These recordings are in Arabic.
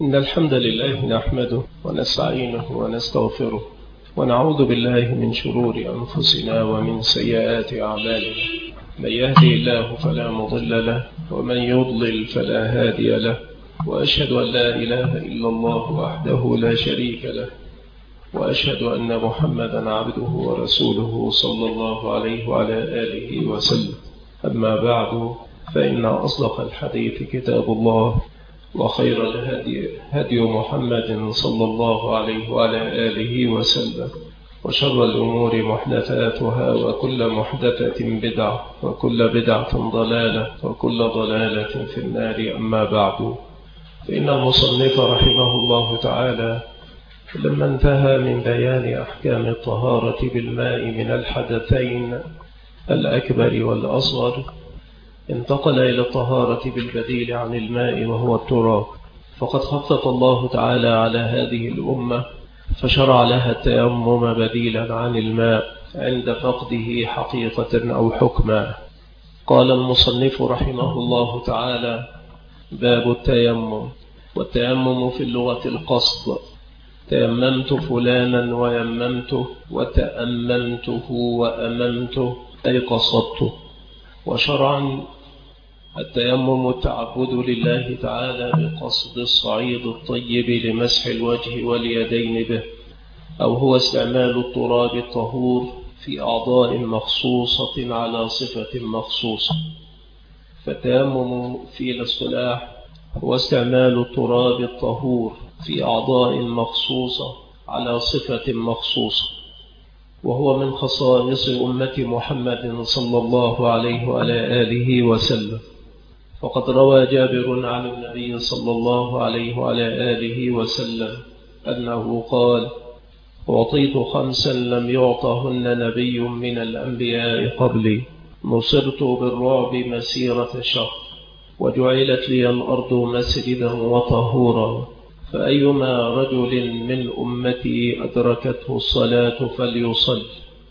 إن الحمد لله نحمده ونستعينه ونستغفره ونعوذ بالله من شرور أنفسنا ومن سيئات أعمالنا. من يهدي الله فلا مضل له ومن يضلل فلا هادي له، وأشهد أن لا إله إلا الله وحده لا شريك له، وأشهد أن محمدا عبده ورسوله صلى الله عليه وعلى آله وسلم. أما بعد، فإن أصدق الحديث كتاب الله، وخير الهدي هدي محمد صلى الله عليه وعلى آله وسلم، وشر الأمور محدثاتها، وكل محدثة بدعة، وكل بدعة ضلالة، وكل ضلالة في النار. أما بعد، فإن المصنف رحمه الله تعالى لما انتهى من بيان أحكام الطهارة بالماء من الحدثين الأكبر والأصغر، انتقل إلى الطهارة بالبديل عن الماء وهو التراب. فقد خفف الله تعالى على هذه الأمة فشرع لها التيمم بديلا عن الماء عند فقده حقيقة أو حكما. قال المصنف رحمه الله تعالى: باب التيمم. والتيمم في اللغة القصد. تيممت فلانا ويممته، وتأممته وأممته، أي قصدته. وشرعا التيمم التعبد لله تعالى بقصد الصعيد الطيب لمسح الوجه واليدين به، أو هو استعمال التراب الطهور في أعضاء مخصوصة على صفة مخصوصة. فالتيمم في الاصطلاح هو استعمال التراب الطهور في أعضاء مخصوصة على صفة مخصوصة، وهو من خصائص أمة محمد صلى الله عليه وعلى آله وسلم. وقد روى جابر عن النبي صلى الله عليه وعلى آله وسلم أنه قال: أعطيت 5 لم يعطهن نبي من الأنبياء قبلي، نصرت بالرعب مسيرة شهر، وجعلت لي الأرض مسجدا وطهورا، فأيما رجل من أمتي أدركته الصلاة فليصل.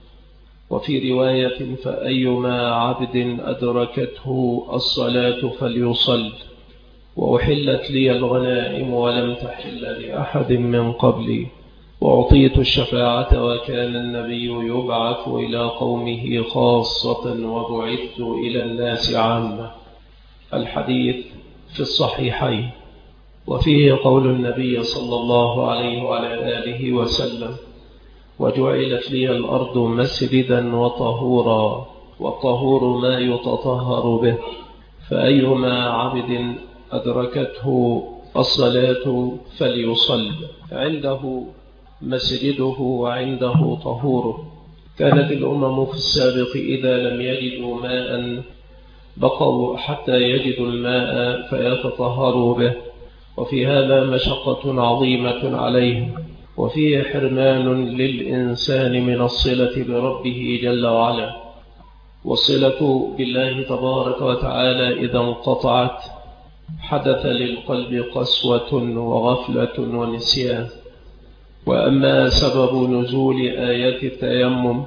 وفي رواية: فأيما عبد أدركته الصلاة فليصل. وأحلت لي الغنائم ولم تحل لأحد من قبلي، وأعطيت الشفاعة، وكان النبي يبعث إلى قومه خاصة، وبعثت إلى الناس عامة. الحديث في الصحيحين. وفيه قول النبي صلى الله عليه وعلى آله وسلم: وجعلت لي الأرض مسجدا وطهورا. والطهور ما يتطهر به، فأيما عبد أدركته الصلاة فليصل، عنده مسجده وعنده طهوره. كانت الأمم في السابق إذا لم يجدوا ماء بقوا حتى يجدوا الماء فيتطهروا به، وفي هذا مشقة عظيمة عليهم، وفيه حرمان للإنسان من الصلة بربه جل وعلا. والصلة بالله تبارك وتعالى إذا انقطعت حدث للقلب قسوة وغفلة ونسيان. وأما سبب نزول آيات التيمم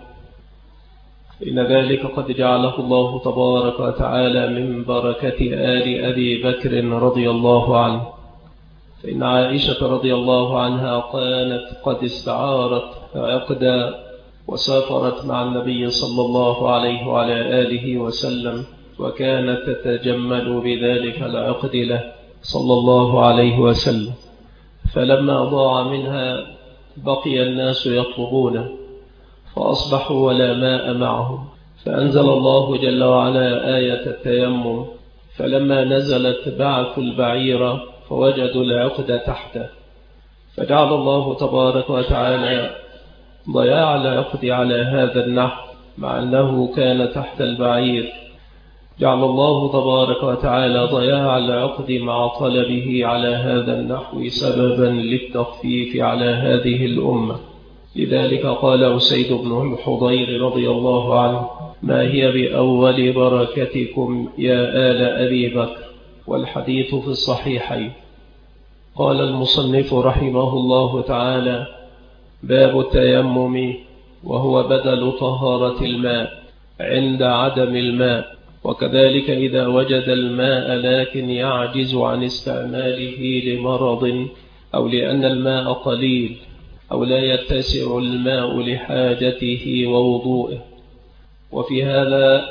إن ذلك قد جعله الله تبارك وتعالى من بركة آل أبي بكر رضي الله عنه. فإن عائشة رضي الله عنها كانت قد استعارت عقدا وسافرت مع النبي صلى الله عليه وعلى آله وسلم، وكانت تتجمل بذلك العقد له صلى الله عليه وسلم. فلما ضاع منها بقي الناس يطلبونه، فأصبحوا ولا ماء معهم، فأنزل الله جل وعلا آية التيمم. فلما نزلت بعثوا البعير فوجدوا العقد تحته، فجعل الله تبارك وتعالى ضياع العقد على هذا النحو، مع أنه كان تحت البعير. جعل الله تبارك وتعالى ضياع العقد مع طلبه على هذا النحو سببا للتخفيف على هذه الأمة. لذلك قال أسيد بن الحضير رضي الله عنه: ما هي بأول بركتكم يا آل أبي بكر. والحديث في الصحيحين. قال المصنف رحمه الله تعالى: باب التيمم، وهو بدل طهارة الماء عند عدم الماء. وكذلك إذا وجد الماء لكن يعجز عن استعماله لمرض أو لأن الماء قليل أو لا يتسع الماء لحاجته ووضوئه. وفي هذا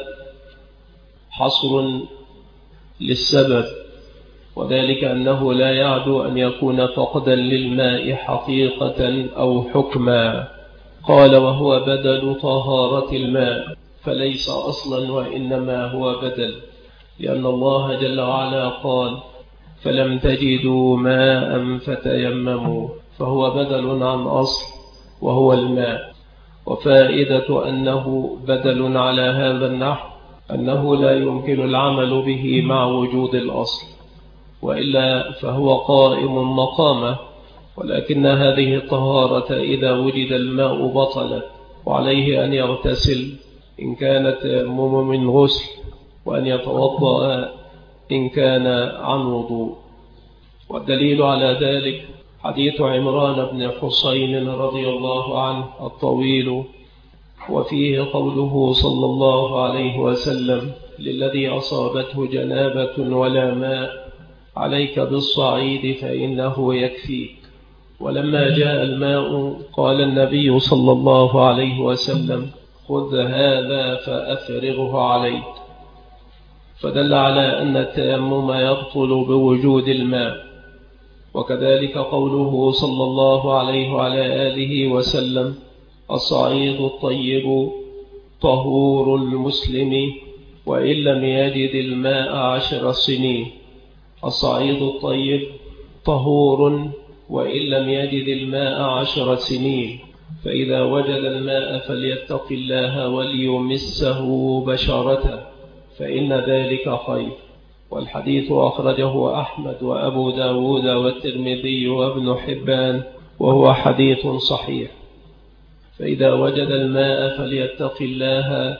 حصر للسبب، وذلك أنه لا يعدو أن يكون فقدا للماء حقيقة أو حكما. قال: وهو بدل طهارة الماء، فليس أصلا وإنما هو بدل، لأن الله جل وعلا قال: فلم تجدوا ماء فتيمموا، فهو بدل عن أصل وهو الماء. وفائدة أنه بدل على هذا النحو أنه لا يمكن العمل به مع وجود الأصل، وإلا فهو قائم مقامه، ولكن هذه الطهارة إذا وجد الماء بطلت، وعليه أن يغتسل إن كانت تيمم من غسل، وأن يتوضأ إن كان عن وضوء. والدليل على ذلك حديث عمران بن حسين رضي الله عنه الطويل، وفيه قوله صلى الله عليه وسلم: للذي أصابته جنابة ولا ماء عليك بالصعيد فإنه يكفيك. ولما جاء الماء قال النبي صلى الله عليه وسلم: خذ هذا فأفرغه عليك. فدل على أن التيمم يبطل بوجود الماء. وكذلك قوله صلى الله عليه وعلى آله وسلم: الصعيد الطيب طهور المسلم وإن لم يجد الماء 10 سنين. الصعيد الطيب طهور وإن لم يجد الماء 10 سنين، فإذا وجد الماء فليتق الله وليمسه بشرته، فإن ذلك خير. والحديث أخرجه أحمد وأبو داود والترمذي وابن حبان، وهو حديث صحيح. فإذا وجد الماء فليتق الله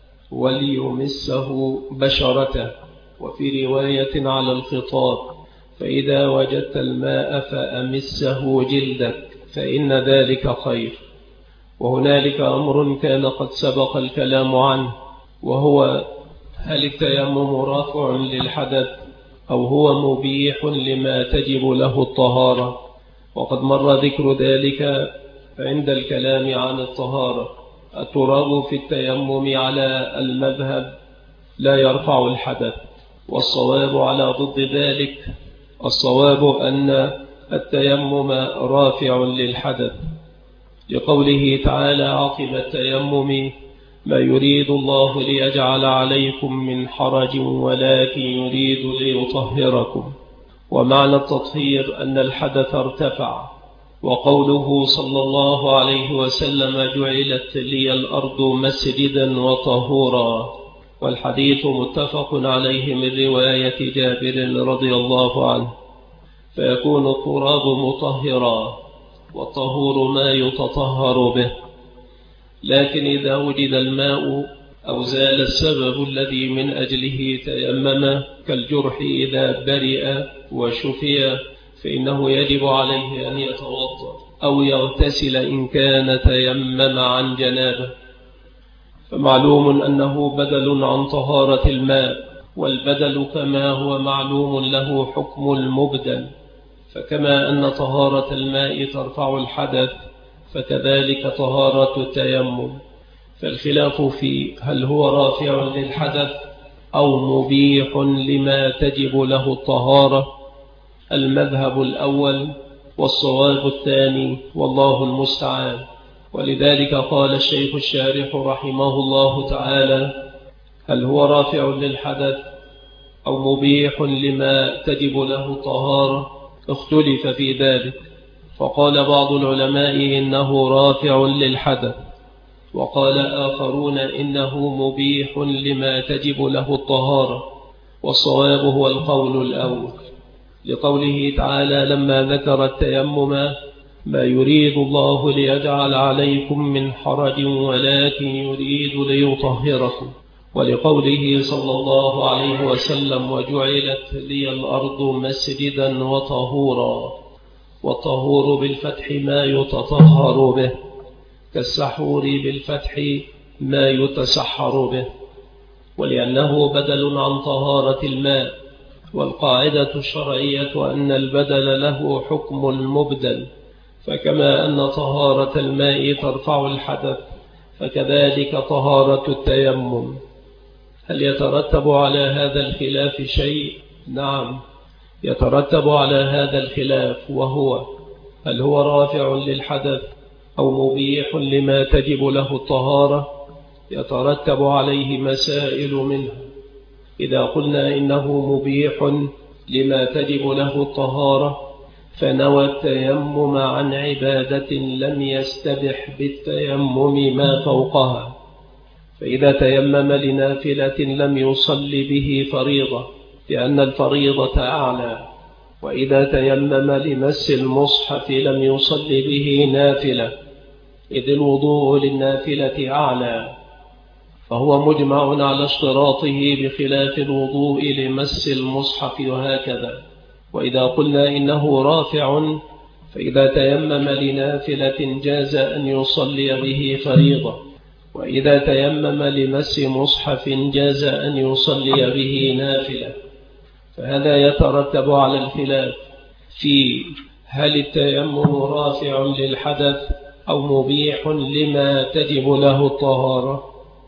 وليمسه بشرته. وفي رواية على الخطاب: فإذا وجدت الماء فأمسه جلدك، فإن ذلك خير. وهنالك أمر كان قد سبق الكلام عنه، وهو: هل التيمم رافع للحدث أو هو مبيح لما تجب له الطهارة؟ وقد مر ذكر ذلك عند الكلام عن الطهارة. التراب في التيمم على المذهب لا يرفع الحدث، والصواب على ضد ذلك. الصواب أن التيمم رافع للحدث، لقوله تعالى عقب التيمم: ما يريد الله ليجعل عليكم من حرج ولكن يريد ليطهركم. ومعنى التطهير أن الحدث ارتفع. وقوله صلى الله عليه وسلم: جعلت لي الأرض مسجدا وطهورا. والحديث متفق عليه من رواية جابر رضي الله عنه. فيكون التراب مطهرا، والطهور ما يتطهر به. لكن إذا وجد الماء أو زال السبب الذي من أجله تيمم، كالجرح إذا برئ وشفي، فإنه يجب عليه أن يتوضأ أو يغتسل إن كان تيمم عن جنابه. فمعلوم أنه بدل عن طهارة الماء، والبدل كما هو معلوم له حكم المبدل. فكما أن طهارة الماء ترفع الحدث، فكذلك طهارة التيمم. فالخلاف في هل هو رافع للحدث أو مبيح لما تجب له الطهارة المذهب الأول، والصواب الثاني، والله المستعان. ولذلك قال الشيخ الشارح رحمه الله تعالى: هل هو رافع للحدث أو مبيح لما تجب له الطهارة؟ اختلف في ذلك، فقال بعض العلماء إنه رافع للحدث، وقال آخرون إنه مبيح لما تجب له الطهارة. والصواب هو القول الأول، لقوله تعالى لما ذكر التيمم: ما يريد الله ليجعل عليكم من حرج ولكن يريد ليطهركم. ولقوله صلى الله عليه وسلم: وجعلت لي الأرض مسجدا وطهورا. والطهور بالفتح ما يتطهر به، كالسحور بالفتح ما يتسحر به. ولأنه بدل عن طهارة الماء، والقاعدة الشرعية أن البدل له حكم المبدل، فكما أن طهارة الماء ترفع الحدث فكذلك طهارة التيمم. هل يترتب على هذا الخلاف شيء؟ نعم، يترتب على هذا الخلاف، وهو هل هو رافع للحدث أو مبيح لما تجب له الطهارة؟ يترتب عليه مسائل منها. إذا قلنا إنه مبيح لما تجب له الطهارة فنوى التيمم عن عبادة لم يستبح بالتيمم ما فوقها، فإذا تيمم لنافلة لم يصل به فريضة لأن الفريضة أعلى، وإذا تيمم لمس المصحف لم يصل به نافلة إذ الوضوء للنافلة أعلى، فهو مجمع على اشتراطه بخلاف الوضوء لمس المصحف وهكذا. وإذا قلنا إنه رافع فإذا تيمم لنافلة جاز أن يصلي به فريضة، وإذا تيمم لمس مصحف جاز أن يصلي به نافلة. فهذا يترتب على الخلاف في هل التيمم رافع للحدث أو مبيح لما تجب له الطهارة.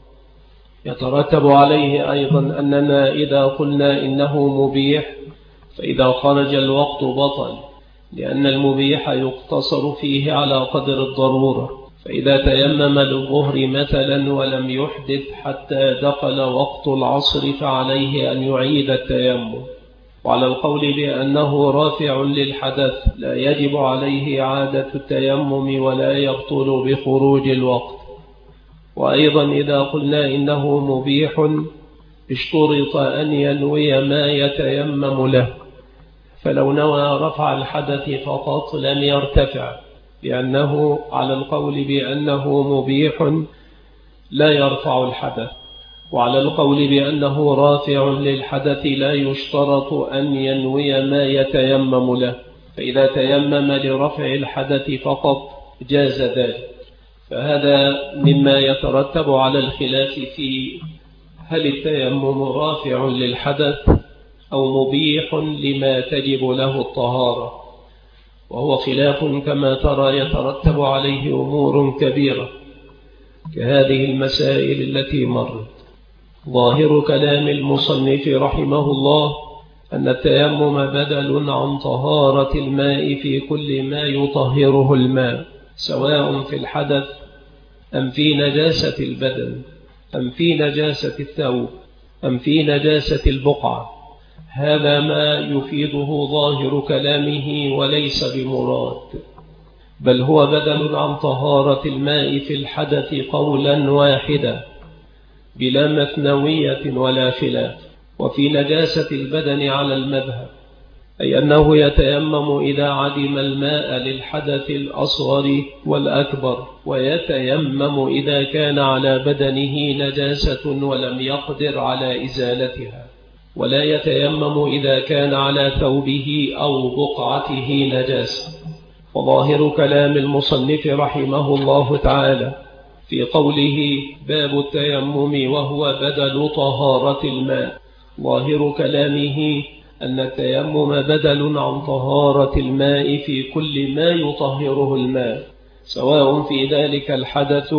يترتب عليه أيضا أننا إذا قلنا إنه مبيح فإذا خرج الوقت بطل، لأن المبيح يقتصر فيه على قدر الضرورة، فإذا تيمم للظهر مثلا ولم يحدث حتى دخل وقت العصر فعليه أن يعيد التيمم. وعلى القول بأنه رافع للحدث لا يجب عليه إعادة التيمم ولا يبطل بخروج الوقت. وأيضا إذا قلنا إنه مبيح اشترط أن ينوي ما يتيمم له، فلو نوى رفع الحدث فقط لم يرتفع، لأنه على القول بأنه مبيح لا يرفع الحدث. وعلى القول بأنه رافع للحدث لا يشترط أن ينوي ما يتيمم له، فإذا تيمم لرفع الحدث فقط جاز ذلك. فهذا مما يترتب على الخلاف في هل التيمم رافع للحدث أو مبيح لما تجب له الطهارة، وهو خلاف كما ترى يترتب عليه أمور كبيرة كهذه المسائل التي مرت. ظاهر كلام المصنف رحمه الله أن التيمم بدل عن طهارة الماء في كل ما يطهره الماء، سواء في الحدث أم في نجاسة البدن أم في نجاسة الثوب أم في نجاسة البقعة. هذا ما يفيده ظاهر كلامه وليس بمراد، بل هو بدل عن طهارة الماء في الحدث قولا واحدا بلا مثنوية ولا خلاف. وفي نجاسة البدن على المذهب، أي أنه يتيمم إذا عدم الماء للحدث الأصغر والأكبر، ويتيمم إذا كان على بدنه نجاسة ولم يقدر على إزالتها، ولا يتيمم إذا كان على ثوبه أو بقعته نجاسة. وظاهر كلام المصنف رحمه الله تعالى في قوله باب التيمم وهو بدل طهارة الماء، ظاهر كلامه أن التيمم بدل عن طهارة الماء في كل ما يطهره الماء، سواء في ذلك الحدث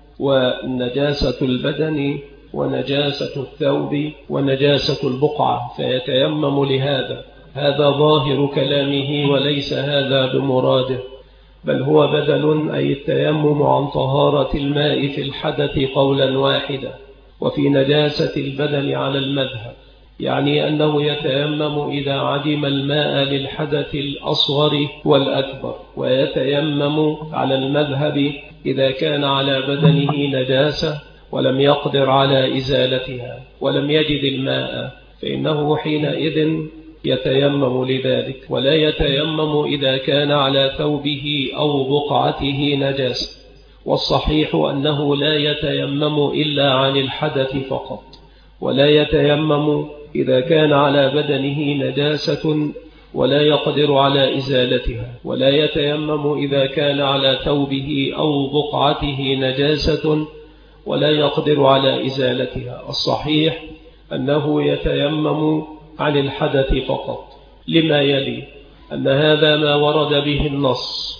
ونجاسة البدن ونجاسة الثوب ونجاسة البقعة، فيتيمم لهذا. هذا ظاهر كلامه وليس هذا بمراده، بل هو بدل، أي التيمم عن طهارة الماء في الحدث قولا واحدا. وفي نجاسة البدن على المذهب، يعني أنه يتيمم إذا عدم الماء للحدث الأصغر والأكبر، ويتيمم على المذهب إذا كان على بدنه نجاسة ولم يقدر على إزالتها ولم يجد الماء، فإنه حينئذ يتيمم لذلك، ولا يتيمم إذا كان على ثوبه أو بقعته نجاسة. والصحيح أنه لا يتيمم إلا عن الحدث فقط، ولا يتيمم إذا كان على بدنه نجاسة ولا يقدر على إزالتها، ولا يتيمم إذا كان على ثوبه أو بقعته نجاسة ولا يقدر على إزالتها. الصحيح أنه يتيمم عن الحدث فقط، لما يلي أن هذا ما ورد به النص،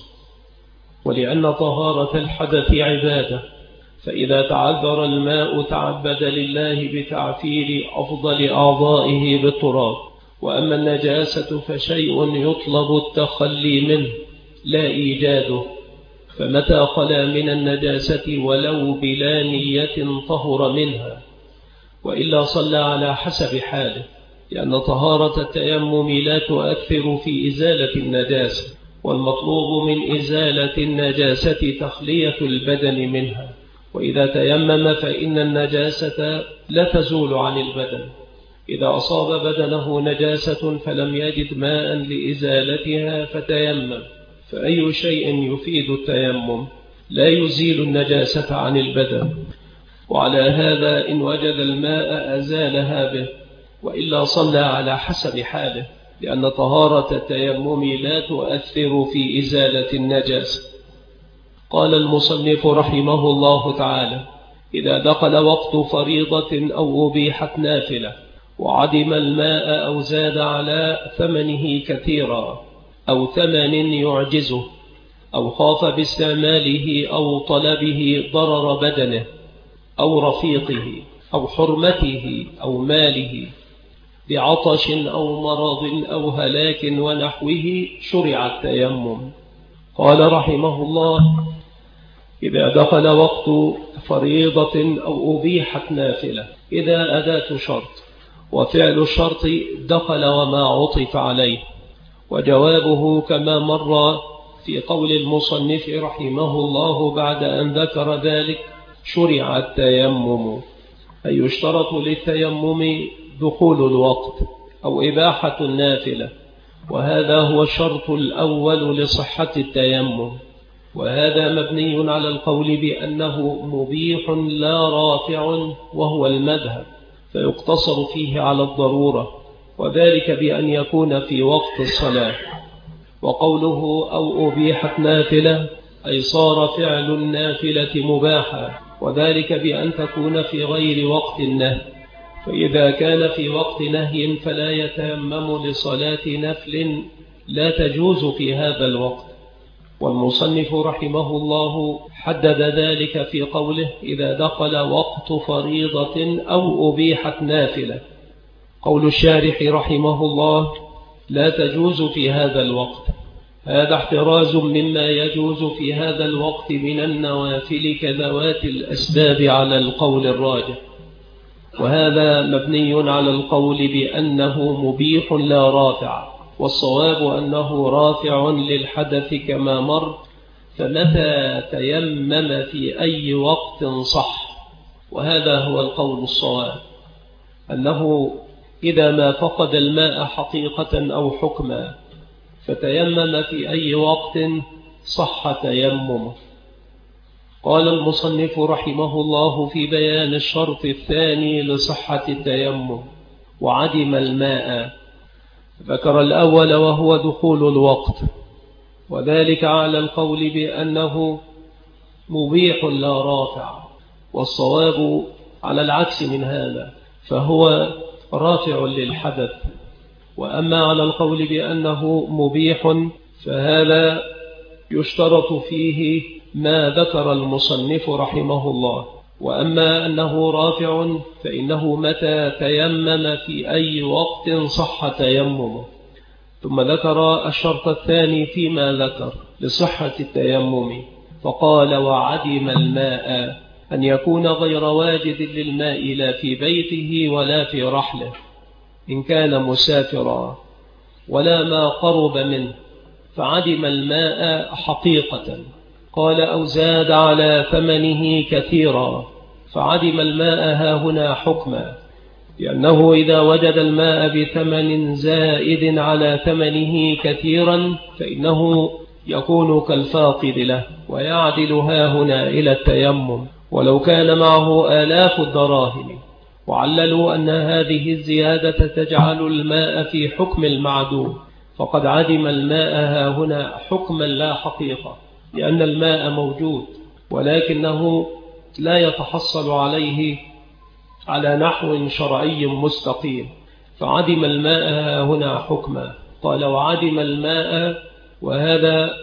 ولأن طهارة الحدث عبادة، فإذا تعذر الماء تعبد لله بتعفير أفضل أعضائه بالتراب. وأما النجاسة فشيء يطلب التخلي منه لا إيجاده، فمتى خلا من النجاسة ولو بلا نية طهر منها، وإلا صلى على حسب حاله، لأن طهارة التيمم لا تؤثر في إزالة النجاسة، والمطلوب من إزالة النجاسة تخلية البدن منها. وإذا تيمم فإن النجاسة لا تزول عن البدن. إذا أصاب بدنه نجاسة فلم يجد ماء لإزالتها فتيمم، فأي شيء يفيد التيمم لا يزيل النجاسة عن البدن. وعلى هذا إن وجد الماء أزالها به، وإلا صلى على حسب حاله، لأن طهارة التيمم لا تؤثر في إزالة النجاسة. قال المصنف رحمه الله تعالى: إذا دخل وقت فريضة أو أبيحت نافلة وعدم الماء أو زاد على ثمنه كثيرا أو ثمن يعجزه أو خاف باستعماله أو طلبه ضرر بدنه أو رفيقه أو حرمته أو ماله بعطش أو مرض أو هلاك ونحوه، شرع التيمم. قال رحمه الله: إذا دخل وقت فريضة أو أبيحت نافلة. إذا أداة شرط، وفعل الشرط دخل وما عطف عليه، وجوابه كما مر في قول المصنف رحمه الله بعد أن ذكر ذلك: شرع التيمم، أي يشترط للتيمم دخول الوقت أو إباحة النافلة، وهذا هو الشرط الأول لصحة التيمم. وهذا مبني على القول بأنه مبيح لا رافع، وهو المذهب، فيقتصر فيه على الضرورة، وذلك بأن يكون في وقت الصلاة. وقوله أو أبيحت نافلة أي صار فعل النافلة مباحا، وذلك بأن تكون في غير وقت النهي. فإذا كان في وقت نهي فلا يتيمم لصلاة نفل لا تجوز في هذا الوقت. والمصنف رحمه الله حدد ذلك في قوله: إذا دخل وقت فريضة أو أبيحت نافلة. قول الشارح رحمه الله: لا تجوز في هذا الوقت، هذا احتراز مما يجوز في هذا الوقت من النوافل كذوات الأسباب على القول الراجح. وهذا مبني على القول بأنه مبيح لا رافع، والصواب أنه رافع للحدث كما مر، فمتى تيمم في أي وقت صح. وهذا هو القول الصواب، أنه إذا ما فقد الماء حقيقة أو حكما فتيمم في أي وقت صح تيممه. قال المصنف رحمه الله في بيان الشرط الثاني لصحة التيمم: وعدم الماء. ذكر الأول وهو دخول الوقت، وذلك على القول بأنه مبيح لا رافع، والصواب على العكس من هذا، فهو رافع للحدث. وأما على القول بأنه مبيح فهذا يشترط فيه ما ذكر المصنف رحمه الله. وأما أنه رافع فإنه متى تيمم في أي وقت صح تيممه. ثم ذكر الشرط الثاني فيما ذكر لصحة التيمم، فقال: وعدم الماء، أن يكون غير واجد للماء لا في بيته ولا في رحله إن كان مسافرا، ولا ما قرب منه، فعدم الماء حقيقة. قال: أو زاد على ثمنه كثيرا، فعدم الماء هاهنا حكما، لأنه إذا وجد الماء بثمن زائد على ثمنه كثيرا فإنه يكون كالفاقد له، ويعدل هاهنا إلى التيمم ولو كان معه آلاف الدراهم. وعللوا أن هذه الزيادة تجعل الماء في حكم المعدوم، فقد عدم الماء هاهنا حكما لا حقيقة، لأن الماء موجود ولكنه لا يتحصل عليه على نحو شرعي مستقيم، فعدم الماء هنا حكما. قال وعدم الماء، وهذا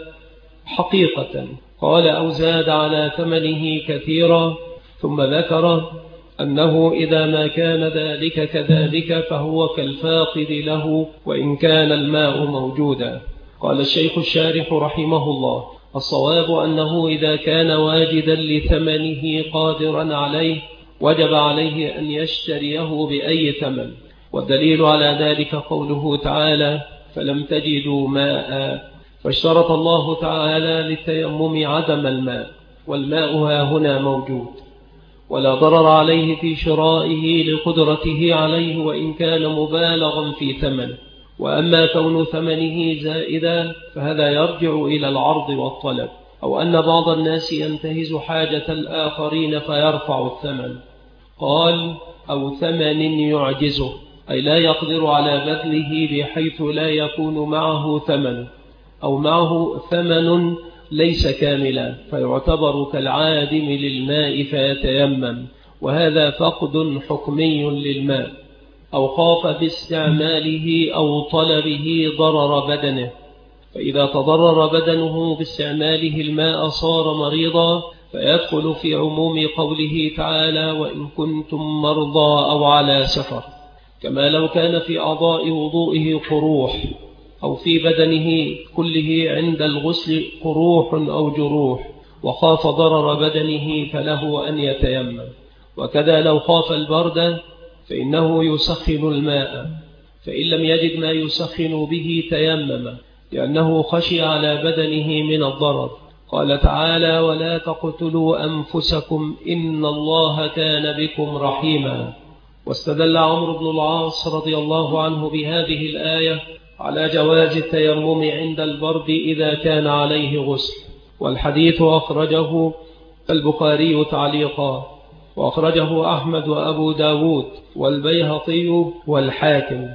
حقيقة. قال أو زاد على ثمنه كثيرا، ثم ذكر أنه إذا ما كان ذلك كذلك فهو كالفاقد له وإن كان الماء موجودا. قال الشيخ الشارح رحمه الله الصواب أنه إذا كان واجدا لثمنه قادرا عليه وجب عليه أن يشتريه بأي ثمن، والدليل على ذلك قوله تعالى فلم تجدوا ماء، فاشترط الله تعالى للتيمم عدم الماء، والماء هنا موجود ولا ضرر عليه في شرائه لقدرته عليه وإن كان مبالغا في ثمنه. وأما كون ثمنه زائدا فهذا يرجع إلى العرض والطلب، أو أن بعض الناس ينتهز حاجة الآخرين فيرفع الثمن. قال أو ثمن يعجزه، أي لا يقدر على بذله بحيث لا يكون معه ثمن، أو معه ثمن ليس كاملا فيعتبر كالعادم للماء فيتيمم، وهذا فقد حكمي للماء. أو خاف باستعماله أو طلبه ضرر بدنه، فإذا تضرر بدنه باستعماله الماء صار مريضا، فيدخل في عموم قوله تعالى وإن كنتم مرضى أو على سفر، كما لو كان في أعضاء وضوئه قروح، أو في بدنه كله عند الغسل قروح أو جروح وخاف ضرر بدنه فله أن يتيمم. وكذا لو خاف البرد فإنه يسخن الماء، فإن لم يجد ما يسخن به تيمم، لأنه خشي على بدنه من الضرر. قال تعالى ولا تقتلوا أنفسكم إن الله كان بكم رحيما. واستدل عمرو بن العاص رضي الله عنه بهذه الآية على جواز التيمم عند البرد إذا كان عليه غسل، والحديث أخرجه البخاري تعليقا، وأخرجه أحمد وأبو داود والبيهقي والحاكم.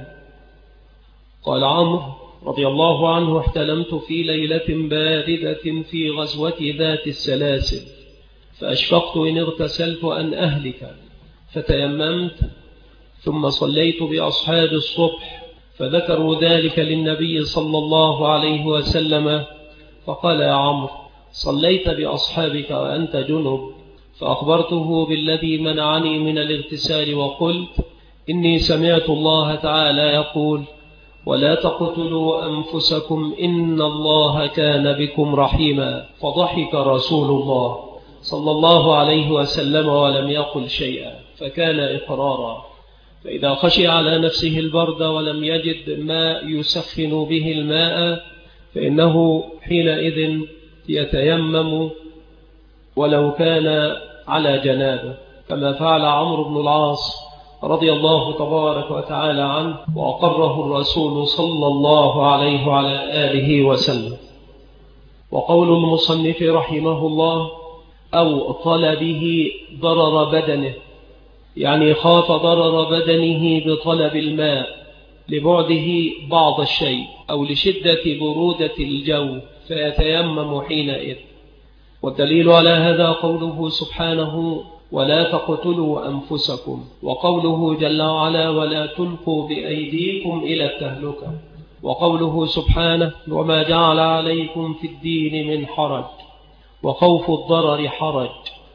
قال عمرو رضي الله عنه احتلمت في ليلة باردة في غزوة ذات السلاسل، فأشفقت إن اغتسلت أن أهلك، فتيممت ثم صليت بأصحاب الصبح، فذكروا ذلك للنبي صلى الله عليه وسلم، فقال يا عمرو صليت بأصحابك وأنت جنب؟ فأخبرته بالذي منعني من الاغتسال وقلت إني سمعت الله تعالى يقول ولا تقتلوا أنفسكم إن الله كان بكم رحيما. فضحك رسول الله صلى الله عليه وسلم ولم يقل شيئا، فكان إقرارا. فإذا خشي على نفسه البرد ولم يجد ما يسخن به الماء فإنه حينئذ يتيمم ولو كان على جنابه، كما فعل عمرو بن العاص رضي الله تبارك وتعالى عنه، وأقره الرسول صلى الله عليه وعلى آله وسلم. وقول المصنف رحمه الله أو طلبه ضرر بدنه، يعني خاف ضرر بدنه بطلب الماء لبعده بعض الشيء أو لشدة برودة الجو فيتيمم حينئذ. والدليل على هذا قوله سبحانه ولا تقتلوا أنفسكم، وقوله جل وعلا ولا تلقوا بأيديكم إلى التهلكة، وقوله سبحانه وما جعل عليكم في الدين من حرج، وخوف الضرر حرج،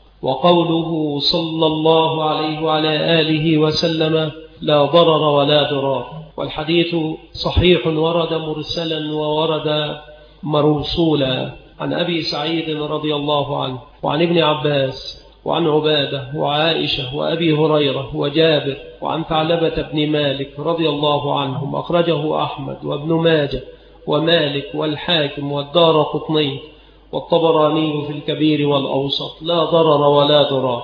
وقوله صلى الله عليه وعلى آله وسلم لا ضرر ولا ضرار. والحديث صحيح ورد مرسلا وورد مرسولا عن أبي سعيد رضي الله عنه وعن ابن عباس وعن عبادة وعائشة وأبي هريرة وجابر وعن ثعلبة بن مالك رضي الله عنهم، أخرجه أحمد وابن ماجه ومالك والحاكم والدارقطني والطبراني في الكبير والأوسط لا ضرر ولا ضرار.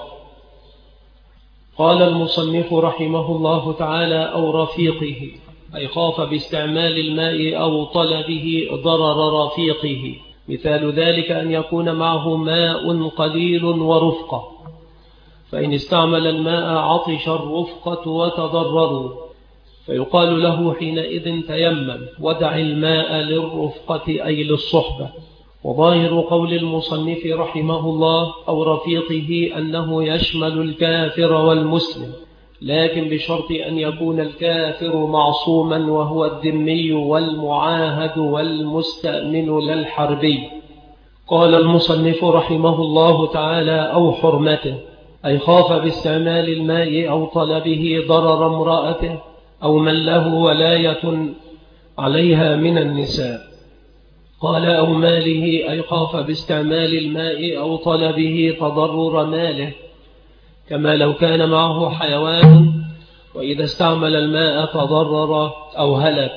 قال المصنف رحمه الله تعالى أو رفيقه، أي خاف باستعمال الماء أو طلبه ضرر رفيقه. مثال ذلك أن يكون معه ماء قليل ورفقة، فإن استعمل الماء عطش الرفقة وتضرروا، فيقال له حينئذ تيمم ودع الماء للرفقة أي للصحبة. وظاهر قول المصنف رحمه الله أو رفيقه أنه يشمل الكافر والمسلم، لكن بشرط أن يكون الكافر معصوما وهو الذمي والمعاهد والمستأمن للحربي. قال المصنف رحمه الله تعالى أو حرمته، أي خاف باستعمال الماء أو طلبه ضرر امرأته أو من له ولاية عليها من النساء. قال أو ماله، أي خاف باستعمال الماء أو طلبه تضرر ماله، كما لو كان معه حيوان وإذا استعمل الماء تضرر أو هلك.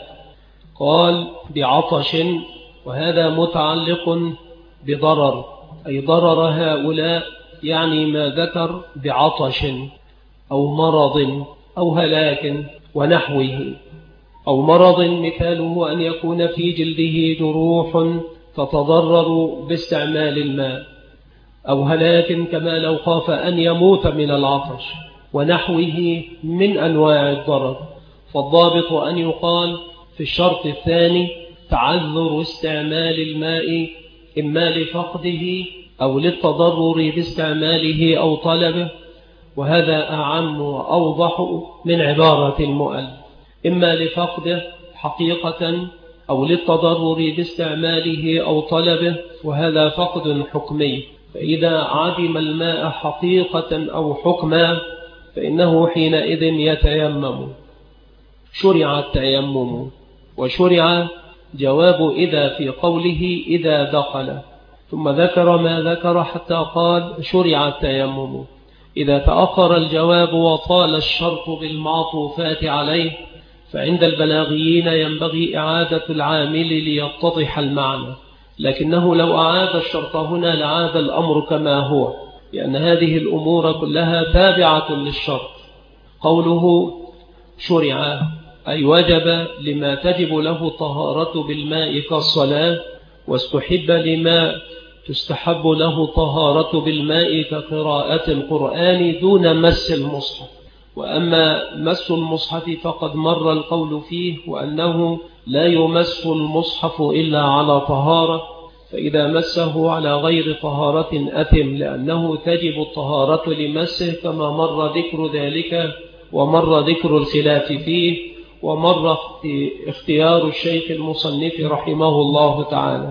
قال بعطش، وهذا متعلق بضرر، أي ضرر هؤلاء، يعني ما ذكر بعطش أو مرض أو هلاك ونحوه. أو مرض مثاله أن يكون في جلده جروح فتضرر باستعمال الماء، أو هلاك كما لو خاف أن يموت من العطش ونحوه من أنواع الضرر. فالضابط أن يقال في الشرط الثاني تعذر استعمال الماء إما لفقده أو للتضرر باستعماله أو طلبه، وهذا أعم وأوضح من عبارة المؤلف، إما لفقده حقيقة أو للتضرر باستعماله أو طلبه، وهذا فقد حكمي. فإذا عدم الماء حقيقة أو حكما فإنه حينئذ يتيمم. شرع التيمم، وشرع جواب إذا في قوله إذا دخل، ثم ذكر ما ذكر حتى قال شرع التيمم. إذا تأخر الجواب وطال الشرط بالمعطوفات عليه فعند البلاغيين ينبغي إعادة العامل ليتضح المعنى، لكنه لو أعاد الشرط هنا لعاد الأمر كما هو، لأن هذه الأمور كلها تابعة للشرط. قوله شرع أي وجب لما تجب له طهارة بالماء كالصلاة، واستحب لما تستحب له طهارة بالماء كقراءة القرآن دون مس المصحف. وأما مس المصحف فقد مر القول فيه، وأنه لا يمس المصحف إلا على طهارة، فإذا مسه على غير طهارة أثم، لأنه تجب الطهارة لمسه كما مر ذكر ذلك، ومر ذكر الخلاف فيه، ومر اختيار الشيخ المصنف رحمه الله تعالى.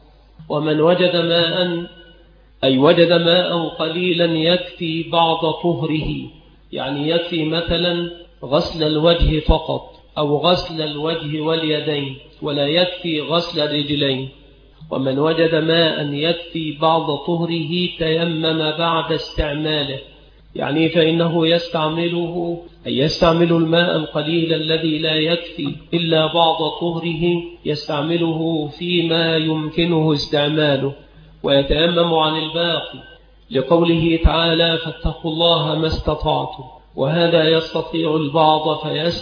ومن وجد ماء، أي وجد ماء قليلا يكفي بعض طهره، يعني يكفي مثلا غسل الوجه فقط أو غسل الوجه واليدين، ولا يكفي غسل الرجلين. ومن وجد ماء يكفي بعض طهره تيمم بعد استعماله، يعني فإنه يستعمله، أي يستعمل الماء القليل الذي لا يكفي إلا بعض طهره، يستعمله فيما يمكنه استعماله ويتيمم عن الباقي، لقوله تعالى فاتقوا الله ما استطعتم. وهذا يستطيع البعض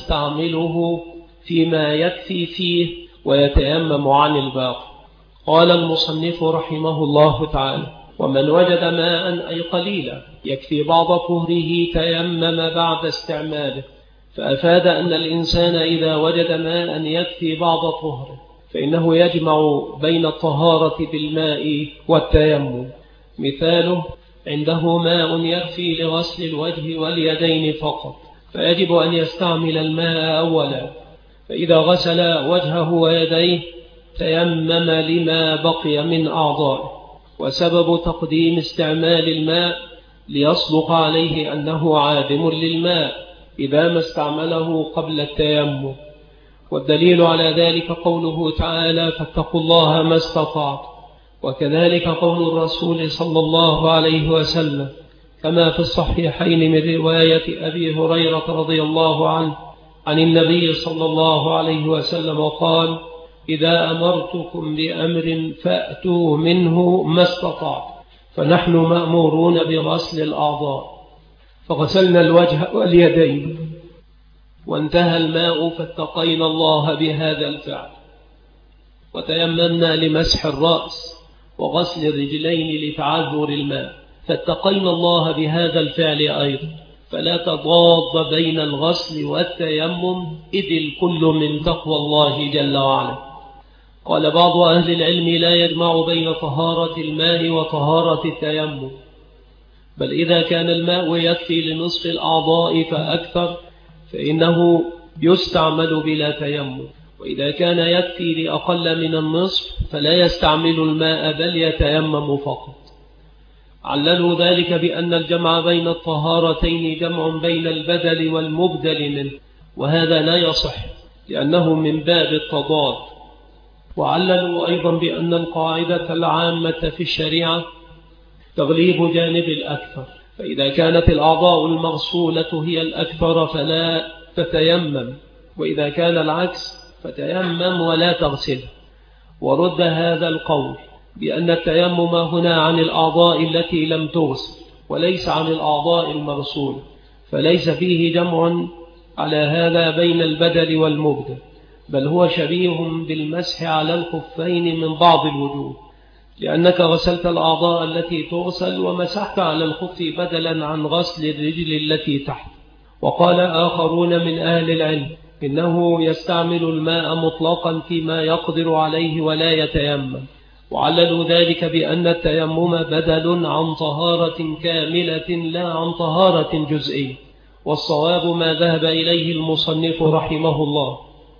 فيستعمله فيما يكفي فيه ويتيمم عن الباقي. قال المصنف رحمه الله تعالى ومن وجد ماء أي قليلا يكفي بعض طهره تيمم بعد استعماله، فأفاد أن الإنسان إذا وجد ماء يكفي بعض طهره فإنه يجمع بين الطهارة بالماء والتيمم. مثاله عنده ماء يكفي لغسل الوجه واليدين فقط، فيجب أن يستعمل الماء أولا، فإذا غسل وجهه ويديه تيمم لما بقي من أعضائه. وسبب تقديم استعمال الماء ليصدق عليه أنه عادم للماء إذا ما استعمله قبل التيمم. والدليل على ذلك قوله تعالى فاتقوا الله ما استطعتم، وكذلك قول الرسول صلى الله عليه وسلم كما في الصحيحين من رواية أبي هريرة رضي الله عنه عن النبي صلى الله عليه وسلم قال إذا أمرتكم بأمر فأتوا منه ما استطعتم، فنحن مأمورون بغسل الأعضاء، فغسلنا الوجه واليدين وانتهى الماء فاتقينا الله بهذا الفعل، وتيممنا لمسح الرأس وغسل الرجلين لتعذر الماء فاتقينا الله بهذا الفعل أيضا، فلا تضاد بين الغسل والتيمم إذ الكل من تقوى الله جل وعلا. قال بعض أهل العلم لا يجمع بين طهارة الماء وطهارة التيمم، بل إذا كان الماء يكفي لنصف الأعضاء فأكثر فإنه يستعمل بلا تيمم، وإذا كان يكفي لأقل من النصف فلا يستعمل الماء بل يتيمم فقط. عللوا ذلك بأن الجمع بين الطهارتين جمع بين البدل والمبدل منه، وهذا لا يصح لأنه من باب التضاد. وعللوا أيضا بأن القاعدة العامة في الشريعة تغليب جانب الأكثر، فإذا كانت الأعضاء المغسولة هي الأكثر فلا تتيمم، وإذا كان العكس فتيمم ولا تغسل. ورد هذا القول بأن التيمم هنا عن الأعضاء التي لم تغسل وليس عن الأعضاء المغسولة، فليس فيه جمع على هذا بين البدل والمبدل، بل هو شبيه بالمسح على الخفين من بعض الوجوه، لأنك غسلت الأعضاء التي تغسل ومسحت على الخف بدلا عن غسل الرجل التي تحت. وقال آخرون من أهل العلم إنه يستعمل الماء مطلقا فيما يقدر عليه ولا يتيمم، وعللوا ذلك بأن التيمم بدل عن طهارة كاملة لا عن طهارة جزئية، والصواب ما ذهب إليه المصنف رحمه الله،